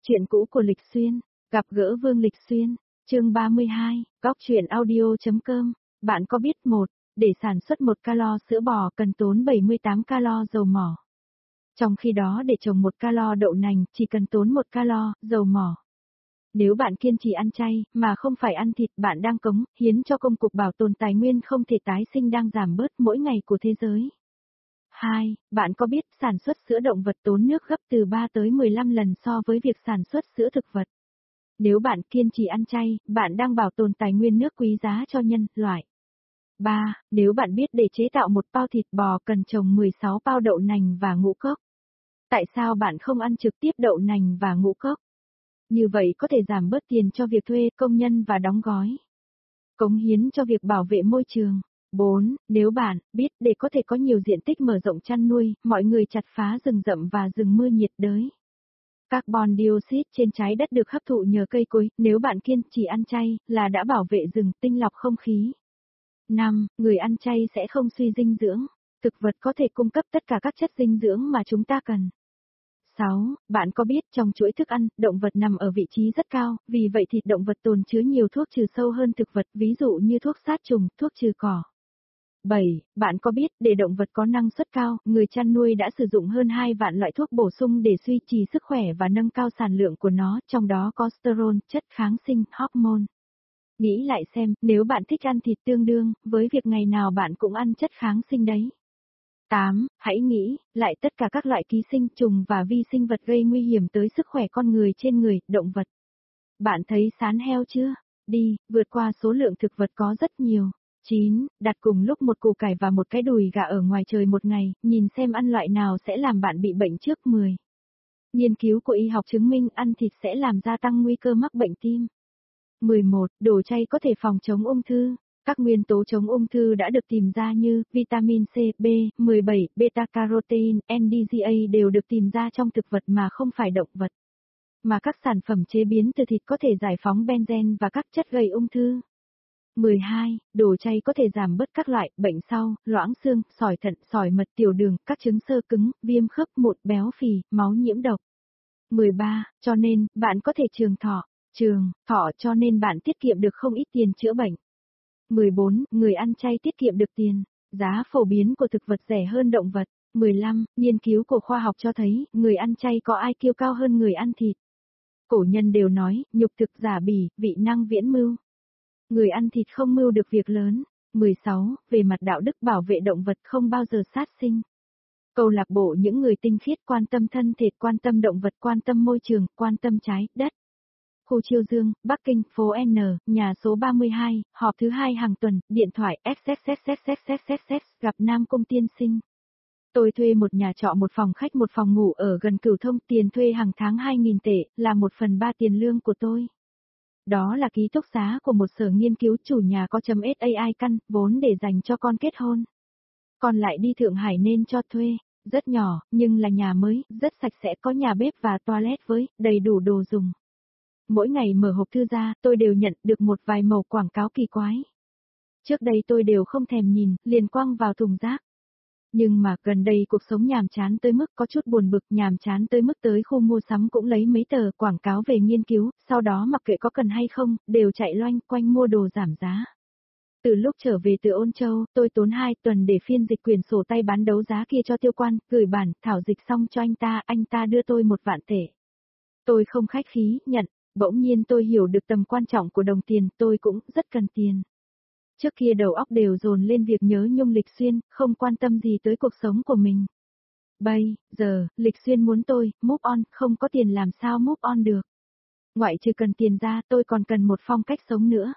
Chuyện cũ của Lịch Xuyên, gặp gỡ Vương Lịch Xuyên, chương 32, góc truyện audio.com, bạn có biết để sản xuất 1 calo sữa bò cần tốn 78 calo dầu mỏ. Trong khi đó để trồng 1 calo đậu nành chỉ cần tốn 1 calo dầu mỏ. Nếu bạn kiên trì ăn chay, mà không phải ăn thịt, bạn đang cống hiến cho công cuộc bảo tồn tài nguyên không thể tái sinh đang giảm bớt mỗi ngày của thế giới. 2. Bạn có biết sản xuất sữa động vật tốn nước gấp từ 3 tới 15 lần so với việc sản xuất sữa thực vật? Nếu bạn kiên trì ăn chay, bạn đang bảo tồn tài nguyên nước quý giá cho nhân loại. 3. Nếu bạn biết để chế tạo 1 pao thịt bò cần trồng 16 pao đậu nành và ngũ cốc. Tại sao bạn không ăn trực tiếp đậu nành và ngũ cốc? Như vậy có thể giảm bớt tiền cho việc thuê công nhân và đóng gói. Cống hiến cho việc bảo vệ môi trường. 4. Nếu bạn biết để có thể có nhiều diện tích mở rộng chăn nuôi, mọi người chặt phá rừng rậm và rừng mưa nhiệt đới. Carbon dioxide trên trái đất được hấp thụ nhờ cây cối, nếu bạn kiên trì ăn chay, là đã bảo vệ rừng, tinh lọc không khí. 5. Người ăn chay sẽ không suy dinh dưỡng. Thực vật có thể cung cấp tất cả các chất dinh dưỡng mà chúng ta cần. 6. Bạn có biết trong chuỗi thức ăn, động vật nằm ở vị trí rất cao, vì vậy thịt động vật tồn chứa nhiều thuốc trừ sâu hơn thực vật, ví dụ như thuốc sát trùng, thuốc trừ cỏ. 7. Bạn có biết, để động vật có năng suất cao, người chăn nuôi đã sử dụng hơn 2 vạn loại thuốc bổ sung để duy trì sức khỏe và nâng cao sản lượng của nó, trong đó có sterol, chất kháng sinh, hormone. Nghĩ lại xem, nếu bạn thích ăn thịt tương đương, với việc ngày nào bạn cũng ăn chất kháng sinh đấy. 8. Hãy nghĩ lại tất cả các loại ký sinh trùng và vi sinh vật gây nguy hiểm tới sức khỏe con người trên người, động vật. Bạn thấy sán heo chưa? Đi, vượt qua số lượng thực vật có rất nhiều. 9. Đặt cùng lúc 1 củ cải và 1 cái đùi gà ở ngoài trời 1 ngày, nhìn xem ăn loại nào sẽ làm bạn bị bệnh trước 10. Nghiên cứu của y học chứng minh ăn thịt sẽ làm gia tăng nguy cơ mắc bệnh tim. 11. Đồ chay có thể phòng chống ung thư. Các nguyên tố chống ung thư đã được tìm ra như vitamin C, B17, beta-carotene, NDCA đều được tìm ra trong thực vật mà không phải động vật. Mà các sản phẩm chế biến từ thịt có thể giải phóng benzen và các chất gây ung thư. 12. Đồ chay có thể giảm bớt các loại bệnh sau, loãng xương, sỏi thận, sỏi mật, tiểu đường, các chứng xơ cứng, viêm khớp, mụn, béo phì, máu nhiễm độc. 13. Cho nên, bạn có thể trường thọ cho nên bạn tiết kiệm được không ít tiền chữa bệnh. 14. Người ăn chay tiết kiệm được tiền. Giá phổ biến của thực vật rẻ hơn động vật. 15. Nghiên cứu của khoa học cho thấy, người ăn chay có IQ cao hơn người ăn thịt. Cổ nhân đều nói, nhục thực giả bỉ, vị năng viễn mưu. Người ăn thịt không mưu được việc lớn. 16. Về mặt đạo đức bảo vệ động vật không bao giờ sát sinh. Câu lạc bộ những người tinh khiết quan tâm thân thể, quan tâm động vật, quan tâm môi trường, quan tâm trái đất. Khu Chiêu Dương, Bắc Kinh, phố N, nhà số 32, họp thứ 2 hàng tuần, điện thoại XXXXXXXX, gặp Nam Cung tiên sinh. Tôi thuê một nhà trọ 1 phòng khách 1 phòng ngủ ở gần Cửu Thông, tiền thuê hàng tháng 2.000 tệ, là 1/3 tiền lương của tôi. Đó là ký túc xá của một sở nghiên cứu, chủ nhà có .SAI căn, vốn để dành cho con kết hôn. Còn lại đi Thượng Hải nên cho thuê, rất nhỏ, nhưng là nhà mới, rất sạch sẽ, có nhà bếp và toilet với đầy đủ đồ dùng. Mỗi ngày mở hộp thư ra, tôi đều nhận được một vài mẩu quảng cáo kỳ quái. Trước đây tôi đều không thèm nhìn, liền quăng vào thùng rác. Nhưng mà gần đây cuộc sống nhàm chán tới mức có chút buồn bực, nhàm chán tới mức tới khu mua sắm cũng lấy mấy tờ quảng cáo về nghiên cứu, sau đó mặc kệ có cần hay không, đều chạy loanh quanh mua đồ giảm giá. Từ lúc trở về từ Ôn Châu, tôi tốn 2 tuần để phiên dịch quyển sổ tay bán đấu giá kia cho Tiêu Quan, gửi bản thảo dịch xong cho anh ta đưa tôi 1 vạn tệ. Tôi không khách khí, nhận. Bỗng nhiên tôi hiểu được tầm quan trọng của đồng tiền, tôi cũng rất cần tiền. Trước kia đầu óc đều dồn lên việc nhớ nhung Lịch Xuyên, không quan tâm gì tới cuộc sống của mình. Bây giờ, Lịch Xuyên muốn tôi, move on, không có tiền làm sao move on được. Ngoại trừ cần tiền ra, tôi còn cần một phong cách sống nữa.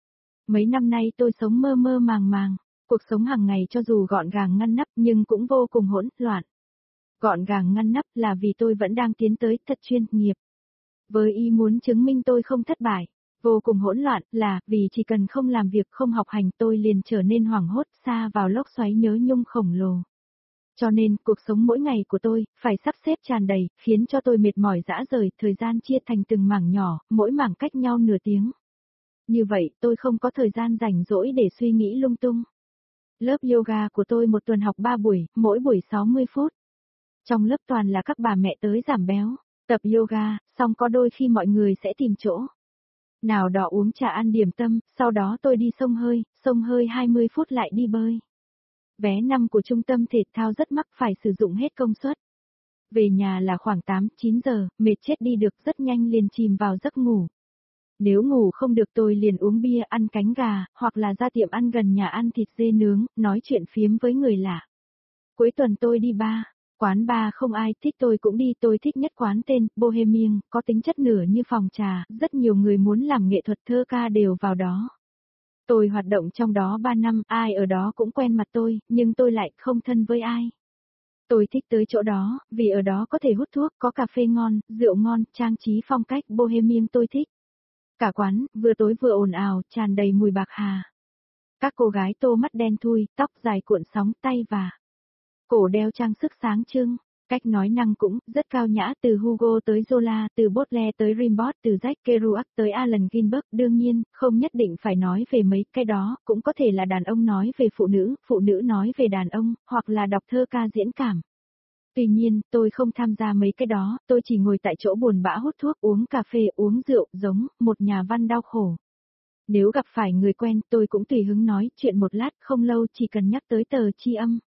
Mấy năm nay tôi sống mơ mơ màng màng, cuộc sống hàng ngày cho dù gọn gàng ngăn nắp nhưng cũng vô cùng hỗn loạn. Gọn gàng ngăn nắp là vì tôi vẫn đang tiến tới thật chuyên nghiệp. Với ý muốn chứng minh tôi không thất bại, vô cùng hỗn loạn là vì chỉ cần không làm việc không học hành tôi liền trở nên hoảng hốt xa vào lốc xoáy nhớ nhung khổng lồ. Cho nên cuộc sống mỗi ngày của tôi phải sắp xếp tràn đầy, khiến cho tôi mệt mỏi rã rời, thời gian chia thành từng mảng nhỏ, mỗi mảng cách nhau nửa tiếng. Như vậy tôi không có thời gian rảnh rỗi để suy nghĩ lung tung. Lớp yoga của tôi 1 tuần học 3 buổi, mỗi buổi 60 phút. Trong lớp toàn là các bà mẹ tới giảm béo. Tập yoga, xong có đôi khi mọi người sẽ tìm chỗ nào đó uống trà ăn điểm tâm, sau đó tôi đi xông hơi 20 phút lại đi bơi. Vé năm của trung tâm thể thao rất mắc, phải sử dụng hết công suất. Về nhà là khoảng 8-9 giờ, mệt chết đi được, rất nhanh liền chìm vào giấc ngủ. Nếu ngủ không được tôi liền uống bia, ăn cánh gà, hoặc là ra tiệm ăn gần nhà ăn thịt dê nướng, nói chuyện phiếm với người lạ. Cuối tuần tôi đi bar, quán bar không ai thích tôi cũng đi, tôi thích nhất quán tên Bohemian, có tính chất nửa như phòng trà, rất nhiều người muốn làm nghệ thuật thơ ca đều vào đó. Tôi hoạt động trong đó 3 năm, ai ở đó cũng quen mặt tôi, nhưng tôi lại không thân với ai. Tôi thích tới chỗ đó, vì ở đó có thể hút thuốc, có cà phê ngon, rượu ngon, trang trí phong cách Bohemian tôi thích. Cả quán, vừa tối vừa ồn ào, tràn đầy mùi bạc hà. Các cô gái tô mắt đen thui, tóc dài cuộn sóng, tay và cổ đeo trang sức sáng trưng. Cách nói năng cũng rất cao nhã, từ Hugo tới Zola, từ Baudelaire tới Rimbaud, từ Jacques Kerouac tới Allen Ginsberg. Đương nhiên, không nhất định phải nói về mấy cái đó, cũng có thể là đàn ông nói về phụ nữ nói về đàn ông, hoặc là đọc thơ ca diễn cảm. Tuy nhiên, tôi không tham gia mấy cái đó, tôi chỉ ngồi tại chỗ buồn bã hút thuốc, uống cà phê, uống rượu, giống một nhà văn đau khổ. Nếu gặp phải người quen, tôi cũng tùy hứng nói chuyện một lát, không lâu chỉ cần nhắc tới tờ Tri Âm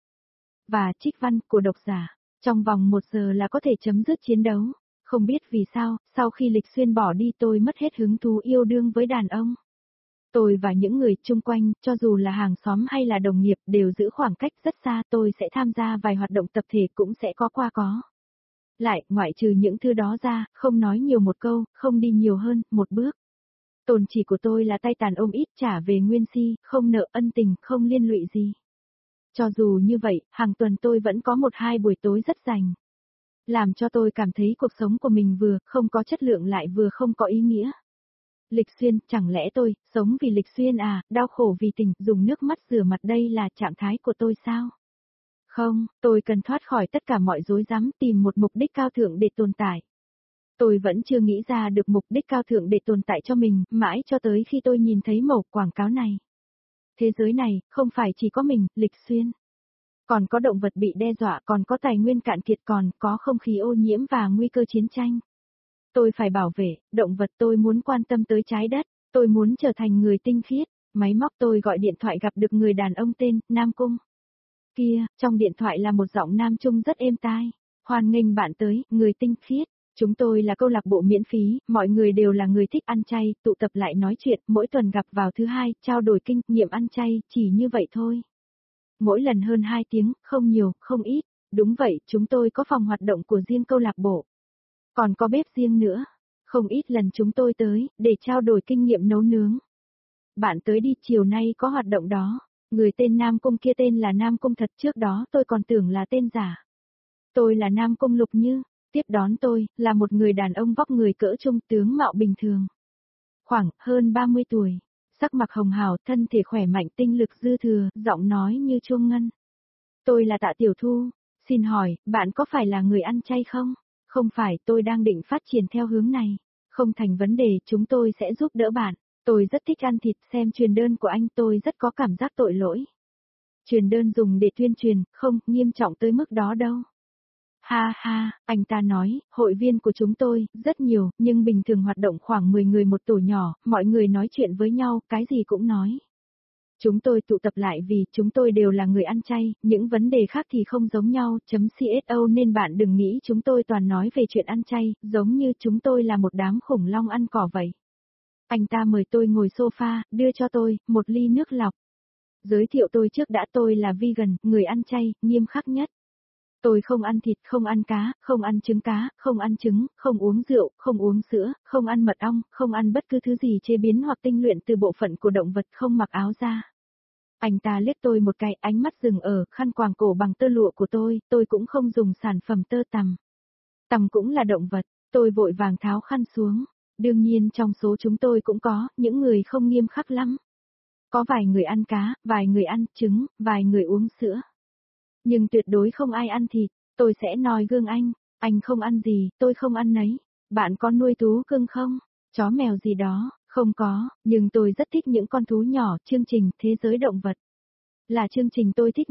và trích văn của độc giả. Trong vòng 1 giờ là có thể chấm dứt chiến đấu. Không biết vì sao, sau khi Lịch Xuyên bỏ đi tôi mất hết hứng thú yêu đương với đàn ông. Tôi và những người chung quanh, cho dù là hàng xóm hay là đồng nghiệp, đều giữ khoảng cách rất xa. Tôi sẽ tham gia vài hoạt động tập thể cũng sẽ có. Lại, ngoại trừ những thứ đó ra, không nói nhiều một câu, không đi nhiều hơn, một bước. Tồn chỉ của tôi là tay tàn ôm ít, trả về nguyên si, không nợ ân tình, không liên lụy gì. Cho dù như vậy, hàng tuần tôi vẫn có 1-2 buổi tối rất rảnh. Làm cho tôi cảm thấy cuộc sống của mình vừa không có chất lượng lại vừa không có ý nghĩa. Lịch Xuyên, chẳng lẽ tôi, sống vì Lịch Xuyên à, đau khổ vì tình, dùng nước mắt rửa mặt đây là trạng thái của tôi sao? Không, tôi cần thoát khỏi tất cả mọi rối rắm, tìm một mục đích cao thượng để tồn tại. Tôi vẫn chưa nghĩ ra được mục đích cao thượng để tồn tại cho mình, mãi cho tới khi tôi nhìn thấy mẩu quảng cáo này. Thế giới này, không phải chỉ có mình, Lịch Xuyên. Còn có động vật bị đe dọa, còn có tài nguyên cạn kiệt, còn có không khí ô nhiễm và nguy cơ chiến tranh. Tôi phải bảo vệ, động vật, tôi muốn quan tâm tới trái đất, tôi muốn trở thành người tinh khiết. Máy móc tôi gọi điện thoại gặp được người đàn ông tên Nam Cung. Kia, trong điện thoại là một giọng nam trung rất êm tai. Hoan nghênh bạn tới, người tinh khiết. Chúng tôi là câu lạc bộ miễn phí, mọi người đều là người thích ăn chay, tụ tập lại nói chuyện, mỗi tuần gặp vào thứ hai, trao đổi kinh nghiệm ăn chay, chỉ như vậy thôi. Mỗi lần hơn 2 tiếng, không nhiều, không ít. Đúng vậy, chúng tôi có phòng hoạt động của riêng câu lạc bộ. Còn có bếp riêng nữa. Không ít lần chúng tôi tới, để trao đổi kinh nghiệm nấu nướng. Bạn tới đi, chiều nay có hoạt động đó. Người tên Nam Cung kia tên là Nam Cung thật, trước đó tôi còn tưởng là tên giả. Tôi là Nam Cung Lục Như, tiếp đón tôi, là một người đàn ông vóc người cỡ trung, tướng mạo bình thường. Khoảng, hơn 30 tuổi. Sắc mặt hồng hào, thân thể khỏe mạnh, tinh lực dư thừa, giọng nói như chuông ngân. Tôi là Tạ Tiểu Thu, xin hỏi, bạn có phải là người ăn chay không? Không phải, tôi đang định phát triển theo hướng này. Không thành vấn đề, chúng tôi sẽ giúp đỡ bạn. Tôi rất thích ăn thịt, xem truyền đơn của anh tôi rất có cảm giác tội lỗi. Truyền đơn dùng để tuyên truyền, không, nghiêm trọng tới mức đó đâu. Ha ha, anh ta nói, hội viên của chúng tôi, rất nhiều, nhưng bình thường hoạt động khoảng 10 người một tổ nhỏ, mọi người nói chuyện với nhau, cái gì cũng nói. Chúng tôi tụ tập lại vì chúng tôi đều là người ăn chay, những vấn đề khác thì không giống nhau, .cso nên bạn đừng nghĩ chúng tôi toàn nói về chuyện ăn chay, giống như chúng tôi là một đám khủng long ăn cỏ vậy. Anh ta mời tôi ngồi sofa, đưa cho tôi một ly nước lọc. Giới thiệu tôi trước đã, tôi là vegan, người ăn chay, nghiêm khắc nhất. Tôi không ăn thịt, không ăn cá, không ăn trứng cá, không ăn trứng, không uống rượu, không uống sữa, không ăn mật ong, không ăn bất cứ thứ gì chế biến hoặc tinh luyện từ bộ phận của động vật, không mặc áo da. Anh ta liếc tôi một cái, ánh mắt dừng ở khăn quàng cổ bằng tơ lụa của tôi cũng không dùng sản phẩm tơ tằm. Tằm cũng là động vật, tôi vội vàng tháo khăn xuống. Đương nhiên trong số chúng tôi cũng có những người không nghiêm khắc lắm. Có vài người ăn cá, vài người ăn trứng, vài người uống sữa. Nhưng tuyệt đối không ai ăn thịt, tôi sẽ noi gương anh không ăn gì, tôi không ăn nấy. Bạn có nuôi thú cưng không? Chó mèo gì đó, không có, nhưng tôi rất thích những con thú nhỏ, chương trình Thế giới động vật. Là chương trình tôi thích nhất,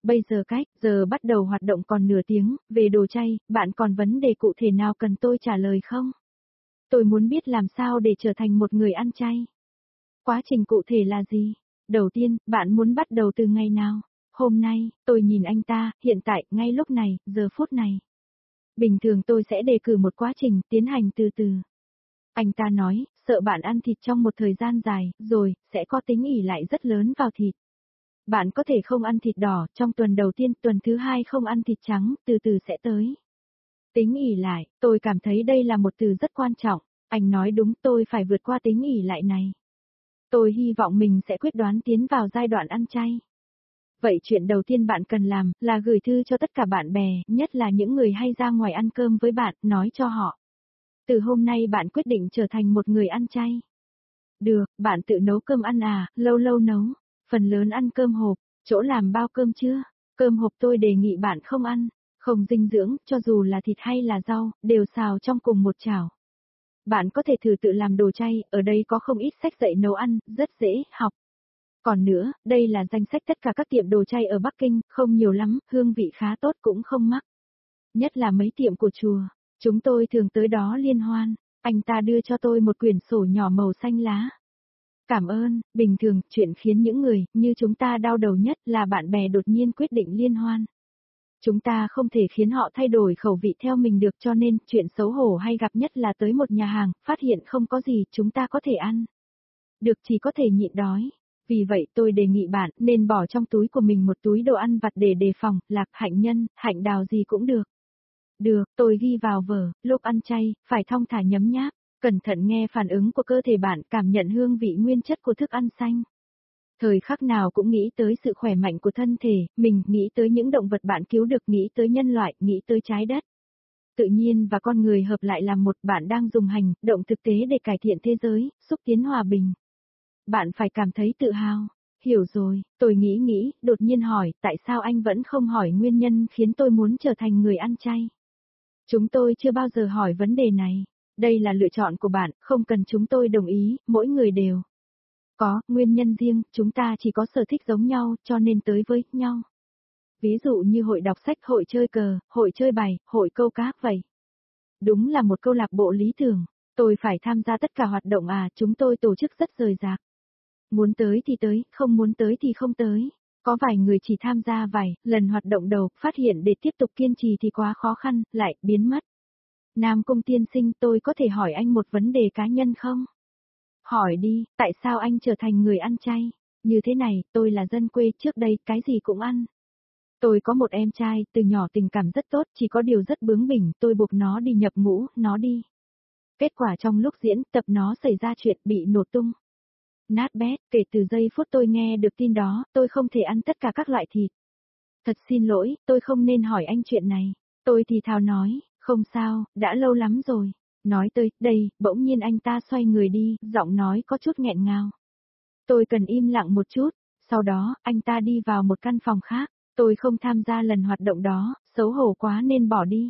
Bây giờ giờ bắt đầu hoạt động còn nửa tiếng, về đồ chay, bạn còn vấn đề cụ thể nào cần tôi trả lời không? Tôi muốn biết làm sao để trở thành một người ăn chay. Quá trình cụ thể là gì? Đầu tiên, bạn muốn bắt đầu từ ngày nào? Hôm nay, tôi nhìn anh ta, hiện tại, ngay lúc này, giờ phút này. Bình thường tôi sẽ đề cử một quá trình, tiến hành từ từ. Anh ta nói, sợ bạn ăn thịt trong một thời gian dài, rồi, sẽ có tính ỷ lại rất lớn vào thịt. Bạn có thể không ăn thịt đỏ, trong tuần đầu tiên, tuần thứ hai không ăn thịt trắng, từ từ sẽ tới. Tính ỷ lại, tôi cảm thấy đây là một từ rất quan trọng. Anh nói đúng, tôi phải vượt qua tính ỷ lại này. Tôi hy vọng mình sẽ quyết đoán tiến vào giai đoạn ăn chay. Vậy chuyện đầu tiên bạn cần làm là gửi thư cho tất cả bạn bè, nhất là những người hay ra ngoài ăn cơm với bạn, nói cho họ. Từ hôm nay bạn quyết định trở thành một người ăn chay. Được, bạn tự nấu cơm ăn à, lâu lâu nấu. Phần lớn ăn cơm hộp, chỗ làm bao cơm chưa? Cơm hộp tôi đề nghị bạn không ăn. Không dinh dưỡng, cho dù là thịt hay là rau, đều xào trong cùng một chảo. Bạn có thể thử tự làm đồ chay, ở đây có không ít sách dạy nấu ăn, rất dễ học. Còn nữa, đây là danh sách tất cả các tiệm đồ chay ở Bắc Kinh, không nhiều lắm, hương vị khá tốt cũng không mắc. Nhất là mấy tiệm của chùa, chúng tôi thường tới đó liên hoan. Anh ta đưa cho tôi một quyển sổ nhỏ màu xanh lá. Cảm ơn, bình thường, chuyện khiến những người như chúng ta đau đầu nhất là bạn bè đột nhiên quyết định liên hoan. Chúng ta không thể khiến họ thay đổi khẩu vị theo mình được, cho nên chuyện xấu hổ hay gặp nhất là tới một nhà hàng, phát hiện không có gì chúng ta có thể ăn. Được chỉ có thể nhịn đói. Vì vậy tôi đề nghị bạn nên bỏ trong túi của mình một túi đồ ăn vặt để đề phòng, lạc, hạnh nhân, hạnh đào gì cũng được. Được, tôi ghi vào vở, lúc ăn chay, phải thong thả nhấm nháp, cẩn thận nghe phản ứng của cơ thể bạn, cảm nhận hương vị nguyên chất của thức ăn xanh. Thời khắc nào cũng nghĩ tới sự khỏe mạnh của thân thể, mình nghĩ tới những động vật bạn cứu được, nghĩ tới nhân loại, nghĩ tới trái đất. Tự nhiên và con người hợp lại làm một, bạn đang dùng hành động thực tế để cải thiện thế giới, xúc tiến hòa bình. Bạn phải cảm thấy tự hào. Hiểu rồi, tôi nghĩ, đột nhiên hỏi, tại sao anh vẫn không hỏi nguyên nhân khiến tôi muốn trở thành người ăn chay? Chúng tôi chưa bao giờ hỏi vấn đề này. Đây là lựa chọn của bạn, không cần chúng tôi đồng ý, mỗi người đều có nguyên nhân riêng, chúng ta chỉ có sở thích giống nhau, cho nên tới với nhau. Ví dụ như hội đọc sách, hội chơi cờ, hội chơi bài, hội câu cá vậy. Đúng là một câu lạc bộ lý tưởng. Tôi phải tham gia tất cả hoạt động à, chúng tôi tổ chức rất rời rạc. Muốn tới thì tới, không muốn tới thì không tới. Có vài người chỉ tham gia vài lần hoạt động đầu, phát hiện để tiếp tục kiên trì thì quá khó khăn, lại biến mất. Nam Cung tiên sinh, tôi có thể hỏi anh một vấn đề cá nhân không? Hỏi đi, tại sao anh trở thành người ăn chay? Như thế này, tôi là dân quê, trước đây cái gì cũng ăn. Tôi có một em trai, từ nhỏ tình cảm rất tốt, chỉ có điều rất bướng bỉnh, tôi buộc nó đi nhập ngũ, nó đi. Kết quả trong lúc diễn tập nó xảy ra chuyện bị nổ tung. Nát bét, kể từ giây phút tôi nghe được tin đó, tôi không thể ăn tất cả các loại thịt. Thật xin lỗi, tôi không nên hỏi anh chuyện này. Tôi thì thào nói, không sao, đã lâu lắm rồi. Nói tới, đây, bỗng nhiên anh ta xoay người đi, giọng nói có chút nghẹn ngào. Tôi cần im lặng một chút, sau đó, anh ta đi vào một căn phòng khác. Tôi không tham gia lần hoạt động đó, xấu hổ quá nên bỏ đi.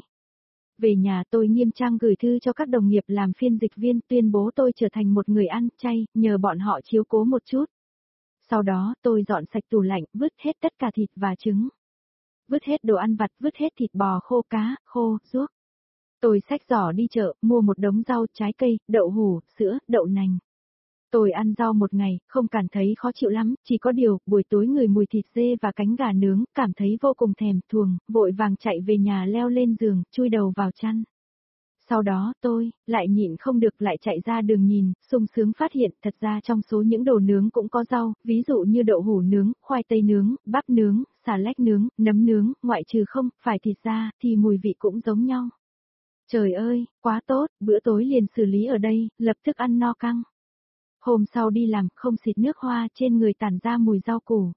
Về nhà tôi nghiêm trang gửi thư cho các đồng nghiệp làm phiên dịch viên, tuyên bố tôi trở thành một người ăn chay, nhờ bọn họ chiếu cố một chút. Sau đó tôi dọn sạch tủ lạnh, vứt hết tất cả thịt và trứng. Vứt hết đồ ăn vặt, vứt hết thịt bò khô, cá, khô, ruốc. Tôi xách giỏ đi chợ, mua một đống rau, trái cây, đậu hủ, sữa, đậu nành. Tôi ăn rau một ngày, không cảm thấy khó chịu lắm, chỉ có điều, buổi tối ngửi mùi thịt dê và cánh gà nướng, cảm thấy vô cùng thèm thuồng, vội vàng chạy về nhà leo lên giường, chui đầu vào chăn. Sau đó tôi, lại nhịn không được lại chạy ra đường nhìn, sung sướng phát hiện thật ra trong số những đồ nướng cũng có rau, ví dụ như đậu hủ nướng, khoai tây nướng, bắp nướng, xà lách nướng, nấm nướng, ngoại trừ không, phải thịt ra, thì mùi vị cũng giống nhau. Trời ơi, quá tốt, bữa tối liền xử lý ở đây, lập tức ăn no căng. Hôm sau đi làm, không xịt nước hoa, trên người tản ra mùi rau củ.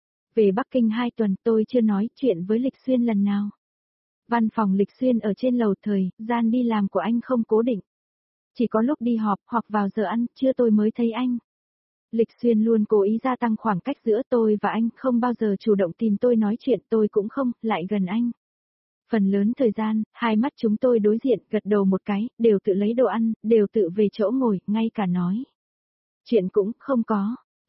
Về Bắc Kinh 2 tuần, tôi chưa nói chuyện với Lịch Xuyên lần nào. Văn phòng Lịch Xuyên ở trên lầu, thời gian đi làm của anh không cố định. Chỉ có lúc đi họp hoặc vào giờ ăn trưa tôi mới thấy anh. Lịch Xuyên luôn cố ý gia tăng khoảng cách giữa tôi và anh, không bao giờ chủ động tìm tôi nói chuyện, tôi cũng không, lại gần anh. Phần lớn thời gian, hai mắt chúng tôi đối diện, gật đầu một cái, đều tự lấy đồ ăn, đều tự về chỗ ngồi, ngay cả nói chuyện cũng không có.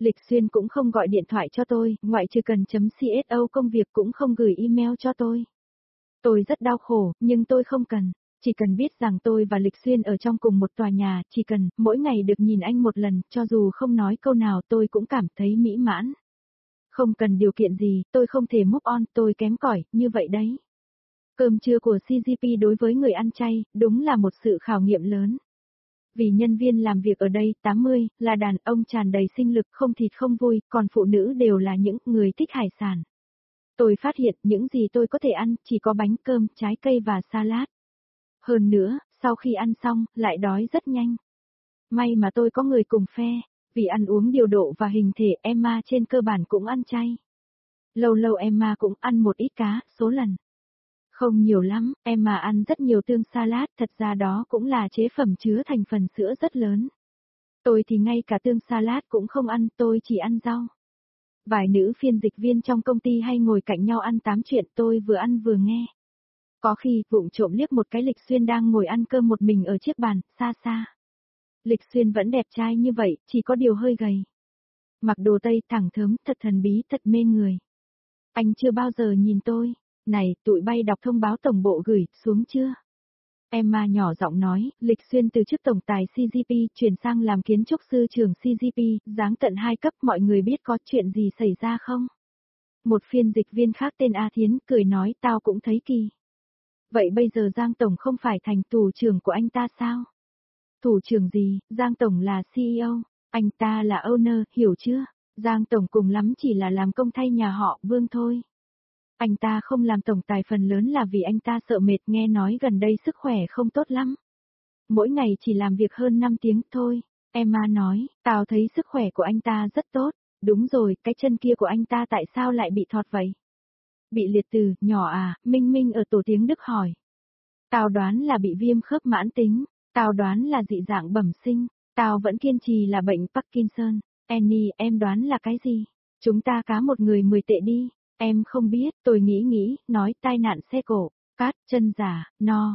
Lịch Xuyên cũng không gọi điện thoại cho tôi, ngoại trừ cần chấm CSO công việc cũng không gửi email cho tôi. Tôi rất đau khổ, nhưng tôi không cần. Chỉ cần biết rằng tôi và Lịch Xuyên ở trong cùng một tòa nhà, chỉ cần mỗi ngày được nhìn anh một lần, cho dù không nói câu nào tôi cũng cảm thấy mỹ mãn. Không cần điều kiện gì, tôi không thể move on, tôi kém cỏi, như vậy đấy. Cơm trưa của CGP đối với người ăn chay, đúng là một sự khảo nghiệm lớn. Vì nhân viên làm việc ở đây 80 là đàn ông tràn đầy sinh lực, không thịt không vui, còn phụ nữ đều là những người thích hải sản. Tôi phát hiện những gì tôi có thể ăn chỉ có bánh cơm, trái cây và salad. Hơn nữa, sau khi ăn xong, lại đói rất nhanh. May mà tôi có người cùng phe, vì ăn uống điều độ và hình thể Emma trên cơ bản cũng ăn chay. Lâu lâu Emma cũng ăn một ít cá, số lần. Không nhiều lắm, Emma ăn rất nhiều tương salad, thật ra đó cũng là chế phẩm chứa thành phần sữa rất lớn. Tôi thì ngay cả tương salad cũng không ăn, tôi chỉ ăn rau. Vài nữ phiên dịch viên trong công ty hay ngồi cạnh nhau ăn tám chuyện, tôi vừa ăn vừa nghe. Có khi, vụng trộm liếc một cái Lịch Xuyên đang ngồi ăn cơm một mình ở chiếc bàn, xa xa. Lịch Xuyên vẫn đẹp trai như vậy, chỉ có điều hơi gầy. Mặc đồ tây thẳng thớm, thật thần bí, thật mê người. Anh chưa bao giờ nhìn tôi. Này, tụi bay đọc thông báo tổng bộ gửi, xuống chưa? Emma nhỏ giọng nói, Lịch Xuyên từ chức tổng tài CGP chuyển sang làm kiến trúc sư trưởng CGP, giáng tận 2 cấp, mọi người biết có chuyện gì xảy ra không? Một phiên dịch viên khác tên A Thiến cười nói, tao cũng thấy kỳ. Vậy bây giờ Giang Tổng không phải thành thủ trưởng của anh ta sao? Thủ trưởng gì, Giang Tổng là CEO, anh ta là owner, hiểu chưa? Giang Tổng cùng lắm chỉ là làm công thay nhà họ Vương thôi. Anh ta không làm tổng tài phần lớn là vì anh ta sợ mệt, nghe nói gần đây sức khỏe không tốt lắm. Mỗi ngày chỉ làm việc hơn 5 tiếng thôi. Emma nói, tao thấy sức khỏe của anh ta rất tốt. Đúng rồi, cái chân kia của anh ta tại sao lại bị thọt vậy? Bị liệt từ, nhỏ à, Minh Minh ở tổ tiếng Đức hỏi. Tao đoán là bị viêm khớp mãn tính. Tao đoán là dị dạng bẩm sinh. Tao vẫn kiên trì là bệnh Parkinson. Annie, em đoán là cái gì? Chúng ta cá một người 10 tệ đi. Em không biết, tôi nghĩ, nói tai nạn xe cộ, cát, chân giả,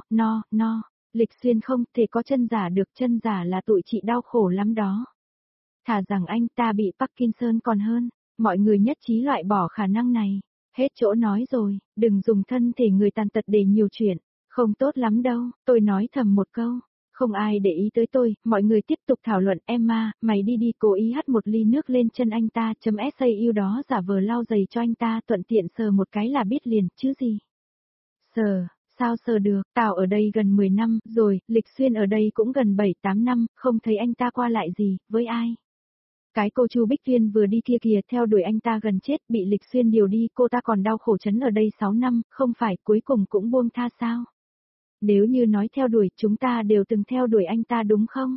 no. Lịch Xuyên không thể có chân giả được, chân giả là tụi chị đau khổ lắm đó. Thà rằng anh ta bị Parkinson còn hơn, mọi người nhất trí loại bỏ khả năng này. Hết chỗ nói rồi, đừng dùng thân thể người tàn tật để nhiều chuyện, không tốt lắm đâu, tôi nói thầm một câu. Không ai để ý tới tôi, mọi người tiếp tục thảo luận. Emma, mày đi cố ý hắt một ly nước lên chân anh ta, .sau đó giả vờ lau giày cho anh ta, thuận tiện sờ một cái là biết liền, chứ gì. Sờ, sao sờ được, tao ở đây gần 10 năm, rồi, Lịch Xuyên ở đây cũng gần 7-8 năm, không thấy anh ta qua lại gì, với ai. Cái cô Chu Bích Tuyên vừa đi kia kìa, theo đuổi anh ta gần chết, bị Lịch Xuyên điều đi, cô ta còn đau khổ chấn ở đây 6 năm, không phải cuối cùng cũng buông tha sao. Nếu như nói theo đuổi, chúng ta đều từng theo đuổi anh ta đúng không?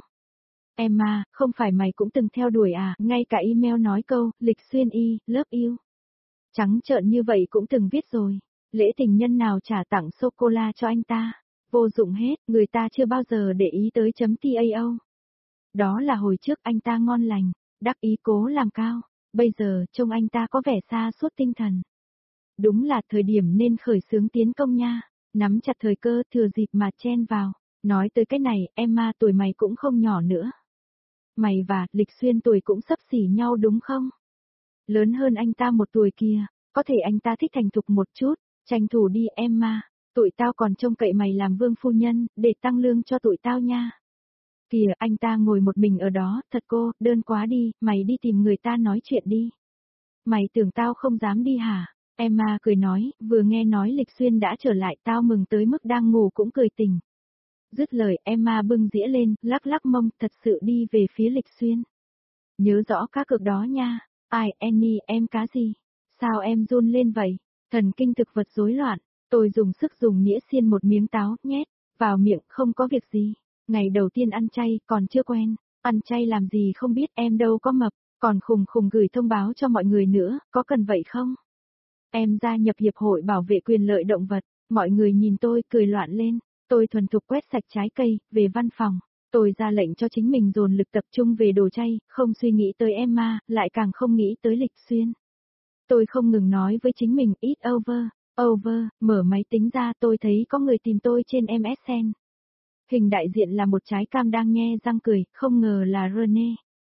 Emma, không phải mày cũng từng theo đuổi à, ngay cả email nói câu, Lịch Xuyên love you. Trắng trợn như vậy cũng từng viết rồi. Lễ tình nhân nào trả tặng sô-cô-la cho anh ta? Vô dụng hết, người ta chưa bao giờ để ý tới .tao. Đó là hồi trước anh ta ngon lành, đắc ý cố làm cao, bây giờ trông anh ta có vẻ xa suốt tinh thần. Đúng là thời điểm nên khởi xướng tiến công nha. Nắm chặt thời cơ, thừa dịp mà chen vào. Nói tới cái này, Emma, tuổi mày cũng không nhỏ nữa. Mày và Lịch Xuyên tuổi cũng xấp xỉ nhau đúng không? Lớn hơn anh ta 1 tuổi kìa, có thể anh ta thích thành thục một chút, tranh thủ đi Emma, tụi tao còn trông cậy mày làm vương phu nhân, để tăng lương cho tụi tao nha. Kìa, anh ta ngồi một mình ở đó, thật cô, đơn quá đi, mày đi tìm người ta nói chuyện đi. Mày tưởng tao không dám đi hả? Emma cười nói, vừa nghe nói Lịch Xuyên đã trở lại, tao mừng tới mức đang ngủ cũng cười tỉnh. Dứt lời, Emma bưng dĩa lên, lắc lắc mông, thật sự đi về phía Lịch Xuyên. Nhớ rõ cá cược đó nha. Ai, Annie, em cá gì? Sao em run lên vậy? Thần kinh thực vật rối loạn. Tôi dùng sức dùng nĩa xiên một miếng táo, nhét vào miệng, không có việc gì. Ngày đầu tiên ăn chay, còn chưa quen. Ăn chay làm gì không biết, em đâu có mập, còn khùng gửi thông báo cho mọi người nữa, có cần vậy không? Em gia nhập Hiệp hội Bảo vệ quyền lợi động vật, mọi người nhìn tôi cười loạn lên, tôi thuần thục quét sạch trái cây, về văn phòng, tôi ra lệnh cho chính mình dồn lực tập trung về đồ chay, không suy nghĩ tới Emma, lại càng không nghĩ tới Lịch Xuyên. Tôi không ngừng nói với chính mình, it's over, mở máy tính ra tôi thấy có người tìm tôi trên MSN. Hình đại diện là một trái cam đang nhe răng cười, không ngờ là Rene.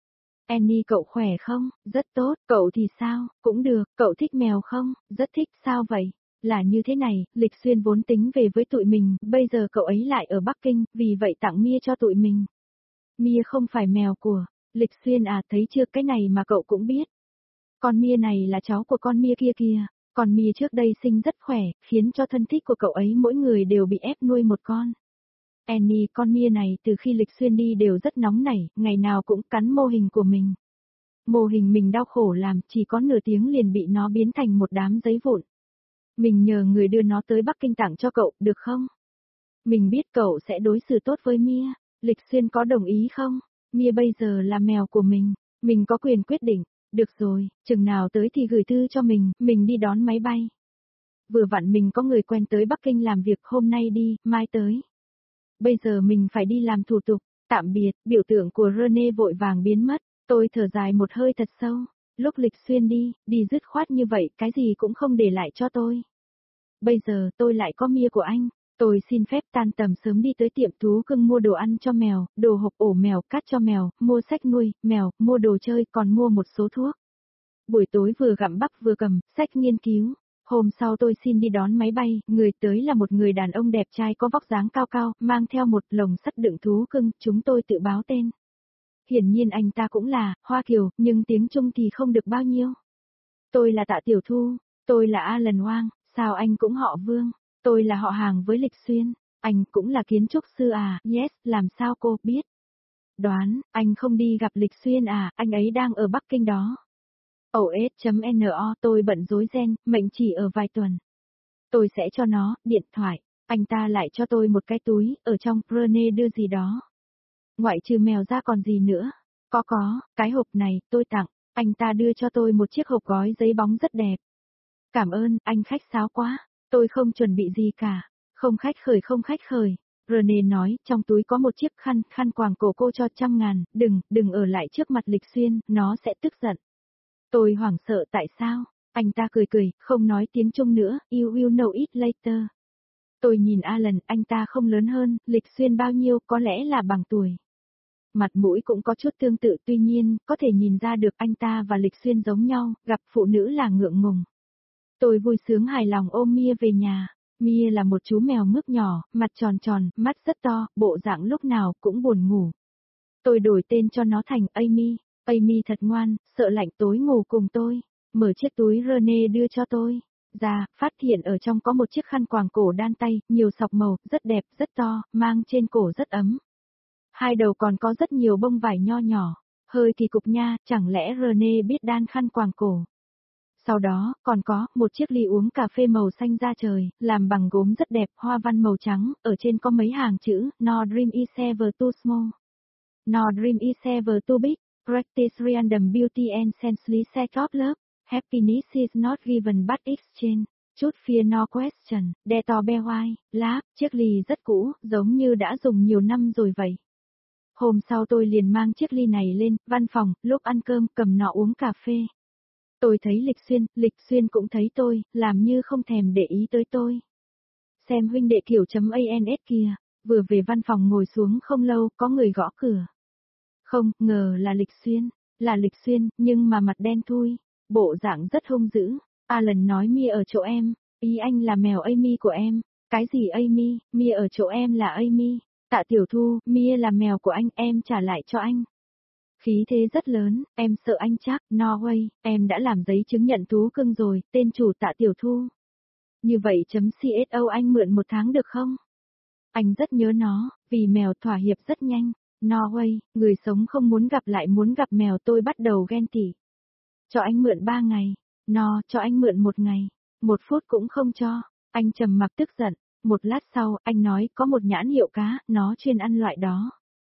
Annie cậu khỏe không? Rất tốt, cậu thì sao? Cũng được, cậu thích mèo không? Rất thích, sao vậy? Là như thế này, Lịch Xuyên vốn tính về với tụi mình, bây giờ cậu ấy lại ở Bắc Kinh, vì vậy tặng Mia cho tụi mình. Mia không phải mèo của Lịch Xuyên à, thấy chưa, cái này mà cậu cũng biết. Con Mia này là cháu của con Mia kia kìa, còn Mia trước đây sinh rất khỏe, khiến cho thân thích của cậu ấy mỗi người đều bị ép nuôi một con. Annie, con Mia này từ khi Lịch Xuyên đi đều rất nóng nảy, ngày nào cũng cắn mô hình của mình. Mô hình mình đau khổ làm, chỉ có nửa tiếng liền bị nó biến thành một đám giấy vụn. Mình nhờ người đưa nó tới Bắc Kinh tặng cho cậu, được không? Mình biết cậu sẽ đối xử tốt với Mia. Lịch Xuyên có đồng ý không? Mia bây giờ là mèo của mình có quyền quyết định. Được rồi, chừng nào tới thì gửi thư cho mình đi đón máy bay. Vừa vặn mình có người quen tới Bắc Kinh làm việc, hôm nay đi, mai tới. Bây giờ mình phải đi làm thủ tục, tạm biệt, biểu tượng của Rene vội vàng biến mất, tôi thở dài một hơi thật sâu, lúc Lịch Xuyên đi dứt khoát như vậy, cái gì cũng không để lại cho tôi. Bây giờ tôi lại có Mia của anh, tôi xin phép tan tầm sớm đi tới tiệm thú cưng mua đồ ăn cho mèo, đồ hộp ổ mèo, cát cho mèo, mua sách nuôi, mèo, mua đồ chơi, còn mua một số thuốc. Buổi tối vừa gặm bắp vừa cầm, sách nghiên cứu. Hôm sau tôi xin đi đón máy bay, người tới là một người đàn ông đẹp trai có vóc dáng cao cao, mang theo một lồng sắt đựng thú cưng, chúng tôi tự báo tên. Hiển nhiên anh ta cũng là Hoa Kiều, nhưng tiếng Trung thì không được bao nhiêu. Tôi là Tạ Tiểu Thu, tôi là Alan Wang, sao anh cũng họ Vương? Tôi là họ hàng với Lịch Xuyên, anh cũng là kiến trúc sư à? Yes, làm sao cô biết? Đoán, anh không đi gặp Lịch Xuyên à, anh ấy đang ở Bắc Kinh đó. OS.NO tôi bận rối ren, mệnh chỉ ở vài tuần. Tôi sẽ cho nó, điện thoại. Anh ta lại cho tôi một cái túi, ở trong Rene đưa gì đó. Ngoại trừ mèo ra còn gì nữa? Có, cái hộp này, tôi tặng. Anh ta đưa cho tôi một chiếc hộp gói giấy bóng rất đẹp. Cảm ơn, anh khách sáo quá. Tôi không chuẩn bị gì cả. Không khách khởi. Rene nói, trong túi có một chiếc khăn quàng cổ cô cho 100.000, đừng ở lại trước mặt Lịch Xuyên, nó sẽ tức giận. Tôi hoảng sợ tại sao? Anh ta cười, không nói tiếng Trung nữa, you will know it later. Tôi nhìn Alan, anh ta không lớn hơn, Lịch Xuyên bao nhiêu, có lẽ là bằng tuổi. Mặt mũi cũng có chút tương tự, tuy nhiên, có thể nhìn ra được anh ta và Lịch Xuyên giống nhau, gặp phụ nữ là ngượng ngùng. Tôi vui sướng hài lòng ôm Mia về nhà. Mia là một chú mèo mướp nhỏ, mặt tròn, mắt rất to, bộ dạng lúc nào cũng buồn ngủ. Tôi đổi tên cho nó thành Amy. Amy thật ngoan, sợ lạnh tối ngủ cùng tôi. Mở chiếc túi Rene đưa cho tôi. Ra, phát hiện ở trong có một chiếc khăn quàng cổ đan tay, nhiều sọc màu, rất đẹp, rất to, mang trên cổ rất ấm. Hai đầu còn có rất nhiều bông vải nho nhỏ. Hơi kỳ cục nha, chẳng lẽ Rene biết đan khăn quàng cổ. Sau đó, còn có một chiếc ly uống cà phê màu xanh da trời, làm bằng gốm rất đẹp, hoa văn màu trắng, ở trên có mấy hàng chữ, No dream is ever too small. No dream is ever too big. Practice random beauty and senseless set of love. Happiness is not given but exchange. Chút fear no question. Deto be white. Láp, chiếc ly rất cũ, giống như đã dùng nhiều năm rồi vậy. Hôm sau tôi liền mang chiếc ly này lên, văn phòng, lúc ăn cơm, cầm nó uống cà phê. Tôi thấy Lịch Xuyên cũng thấy tôi, làm như không thèm để ý tới tôi. Xem huynh đệ kiểu.ans kìa, vừa về văn phòng ngồi xuống không lâu, có người gõ cửa. Không, ngờ là Lịch Xuyên, nhưng mà mặt đen thui, bộ dạng rất hung dữ. Alan nói Mia ở chỗ em, ý anh là mèo Amy của em. Cái gì Amy, Mia ở chỗ em là Amy. Tạ Tiểu Thu, Mia là mèo của anh, em trả lại cho anh. Khí thế rất lớn, em sợ anh chắc, no way, em đã làm giấy chứng nhận thú cưng rồi, tên chủ Tạ Tiểu Thu. Như vậy .cso anh mượn 1 tháng được không? Anh rất nhớ nó, vì mèo thỏa hiệp rất nhanh. No way, người sống không muốn gặp mèo, tôi bắt đầu ghen tị. Cho anh mượn 3 ngày. No, cho anh mượn 1 ngày. 1 phút cũng không cho. Anh trầm mặc tức giận. Một lát sau, anh nói có một nhãn hiệu cá, nó chuyên ăn loại đó.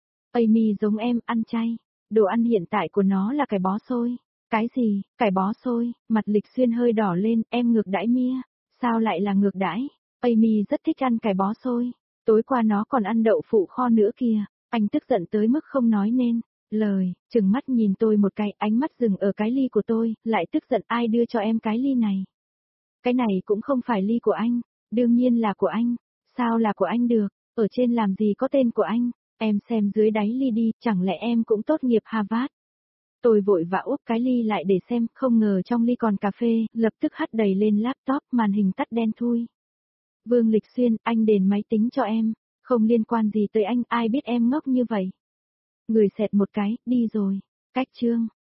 Amy giống em, ăn chay. Đồ ăn hiện tại của nó là cải bó xôi. Cái gì, cải bó xôi? Mặt Lịch Xuyên hơi đỏ lên, em ngược đãi Mia. Sao lại là ngược đãi? Amy rất thích ăn cải bó xôi. Tối qua nó còn ăn đậu phụ kho nữa kìa. Anh tức giận tới mức không nói nên lời, trừng mắt nhìn tôi một cái, ánh mắt dừng ở cái ly của tôi, lại tức giận ai đưa cho em cái ly này. Cái này cũng không phải ly của anh, đương nhiên là của anh, sao là của anh được, ở trên làm gì có tên của anh, em xem dưới đáy ly đi, chẳng lẽ em cũng tốt nghiệp Harvard. Tôi vội vã úp cái ly lại để xem, không ngờ trong ly còn cà phê, lập tức hắt đầy lên laptop, màn hình tắt đen thui. Vương Lịch Xuyên, anh đền máy tính cho em, không liên quan gì tới anh, ai biết em ngốc như vậy. Người xẹt một cái, đi rồi. Cách chương.